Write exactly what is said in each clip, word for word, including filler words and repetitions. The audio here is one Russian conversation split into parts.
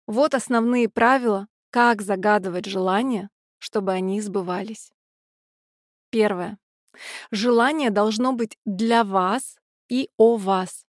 Вот основные правила, как загадывать желания, чтобы они сбывались. Первое. Желание должно быть для вас и о вас.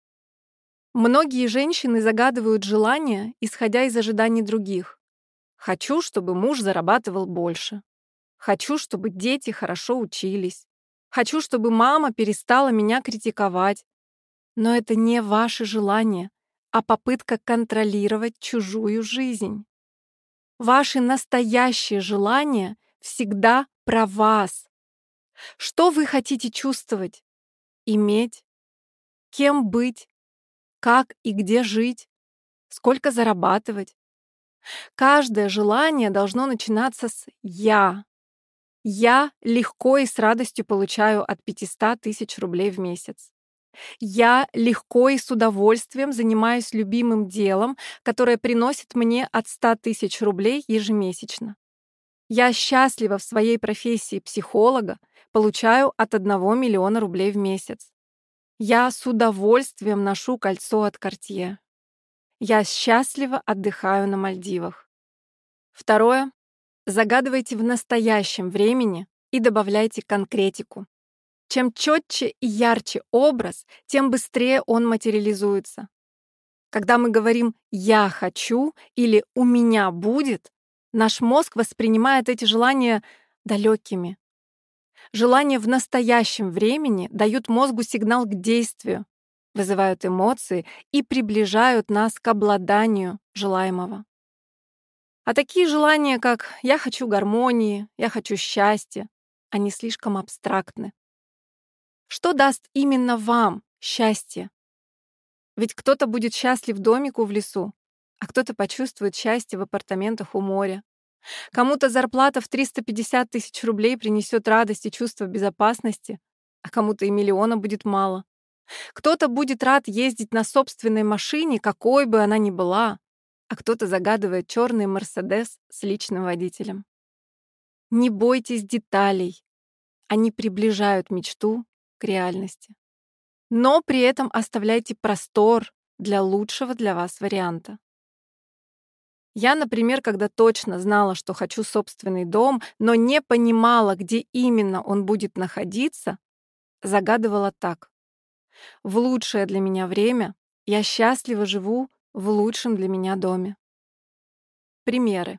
Многие женщины загадывают желания, исходя из ожиданий других. Хочу, чтобы муж зарабатывал больше. Хочу, чтобы дети хорошо учились. Хочу, чтобы мама перестала меня критиковать. Но это не ваше желание, а попытка контролировать чужую жизнь. Ваши настоящие желания всегда про вас. Что вы хотите чувствовать, иметь, кем быть, как и где жить, сколько зарабатывать. Каждое желание должно начинаться с «я». Я легко и с радостью получаю от пятисот тысяч рублей в месяц. Я легко и с удовольствием занимаюсь любимым делом, которое приносит мне от ста тысяч рублей ежемесячно. Я счастлива в своей профессии психолога, получаю от одного миллиона рублей в месяц. Я с удовольствием ношу кольцо от Cartier. Я счастливо отдыхаю на Мальдивах. Второе. Загадывайте в настоящем времени и добавляйте конкретику. Чем четче и ярче образ, тем быстрее он материализуется. Когда мы говорим «я хочу» или «у меня будет», наш мозг воспринимает эти желания далекими. Желания в настоящем времени дают мозгу сигнал к действию, вызывают эмоции и приближают нас к обладанию желаемого. А такие желания, как «я хочу гармонии», «я хочу счастья», они слишком абстрактны. Что даст именно вам счастье? Ведь кто-то будет счастлив домику в лесу, а кто-то почувствует счастье в апартаментах у моря. Кому-то зарплата в триста пятьдесят тысяч рублей принесет радость и чувство безопасности, а кому-то и миллиона будет мало. Кто-то будет рад ездить на собственной машине, какой бы она ни была, а кто-то загадывает черный Мерседес с личным водителем. Не бойтесь деталей. Они приближают мечту к реальности. Но при этом оставляйте простор для лучшего для вас варианта. Я, например, когда точно знала, что хочу собственный дом, но не понимала, где именно он будет находиться, загадывала так. В лучшее для меня время я счастливо живу в лучшем для меня доме. Примеры.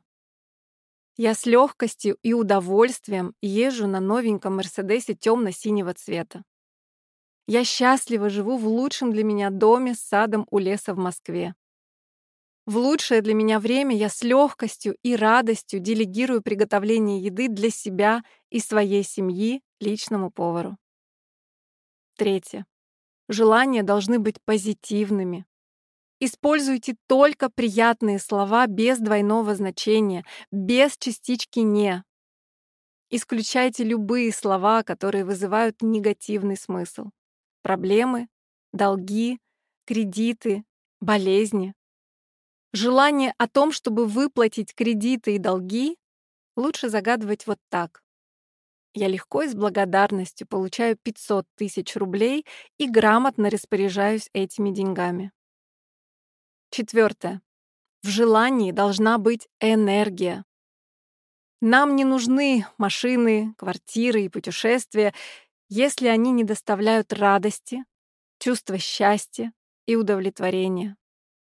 Я с легкостью и удовольствием езжу на новеньком Мерседесе темно-синего цвета. Я счастливо живу в лучшем для меня доме с садом у леса в Москве. В лучшее для меня время я с легкостью и радостью делегирую приготовление еды для себя и своей семьи личному повару. Третье. Желания должны быть позитивными. Используйте только приятные слова без двойного значения, без частички «не». Исключайте любые слова, которые вызывают негативный смысл. Проблемы, долги, кредиты, болезни. Желание о том, чтобы выплатить кредиты и долги, лучше загадывать вот так. Я легко и с благодарностью получаю пятьсот тысяч рублей и грамотно распоряжаюсь этими деньгами. Четвертое. В желании должна быть энергия. Нам не нужны машины, квартиры и путешествия, если они не доставляют радости, чувства счастья и удовлетворения.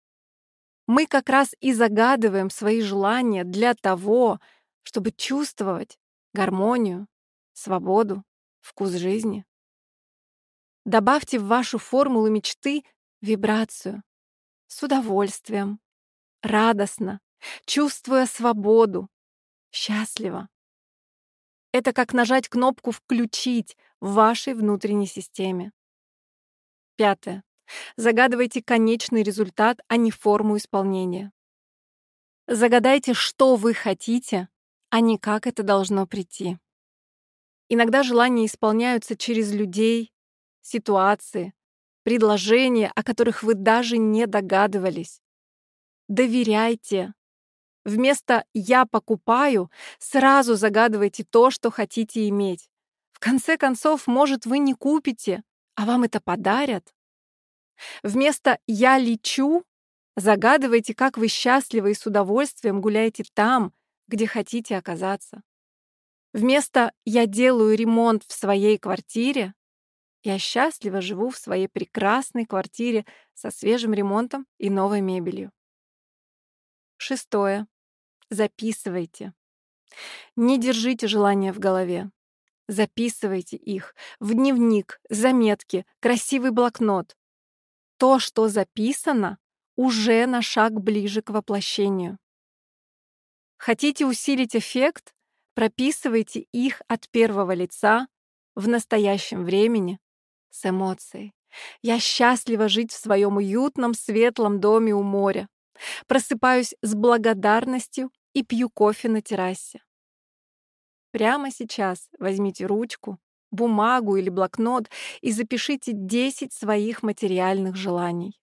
Мы как раз и загадываем свои желания для того, чтобы чувствовать гармонию, свободу, вкус жизни. Добавьте в вашу формулу мечты вибрацию с удовольствием, радостно, чувствуя свободу, счастливо. Это как нажать кнопку «Включить» в вашей внутренней системе. Пятое. Загадывайте конечный результат, а не форму исполнения. Загадайте, что вы хотите, а не как это должно прийти. Иногда желания исполняются через людей, ситуации, предложения, о которых вы даже не догадывались. Доверяйте. Вместо «я покупаю» сразу загадывайте то, что хотите иметь. В конце концов, может, вы не купите, а вам это подарят. Вместо «я лечу» Загадывайте, как вы счастливы и с удовольствием гуляете там, где хотите оказаться. Вместо «я делаю ремонт в своей квартире» я счастливо живу в своей прекрасной квартире со свежим ремонтом и новой мебелью. Шестое. Записывайте. Не держите желания в голове. Записывайте их в дневник, заметки, красивый блокнот. То, что записано, уже на шаг ближе к воплощению. Хотите усилить эффект? Прописывайте их от первого лица в настоящем времени с эмоцией. Я счастлива жить в своем уютном, светлом доме у моря. Просыпаюсь с благодарностью и пью кофе на террасе. Прямо сейчас возьмите ручку, бумагу или блокнот и запишите десять своих материальных желаний.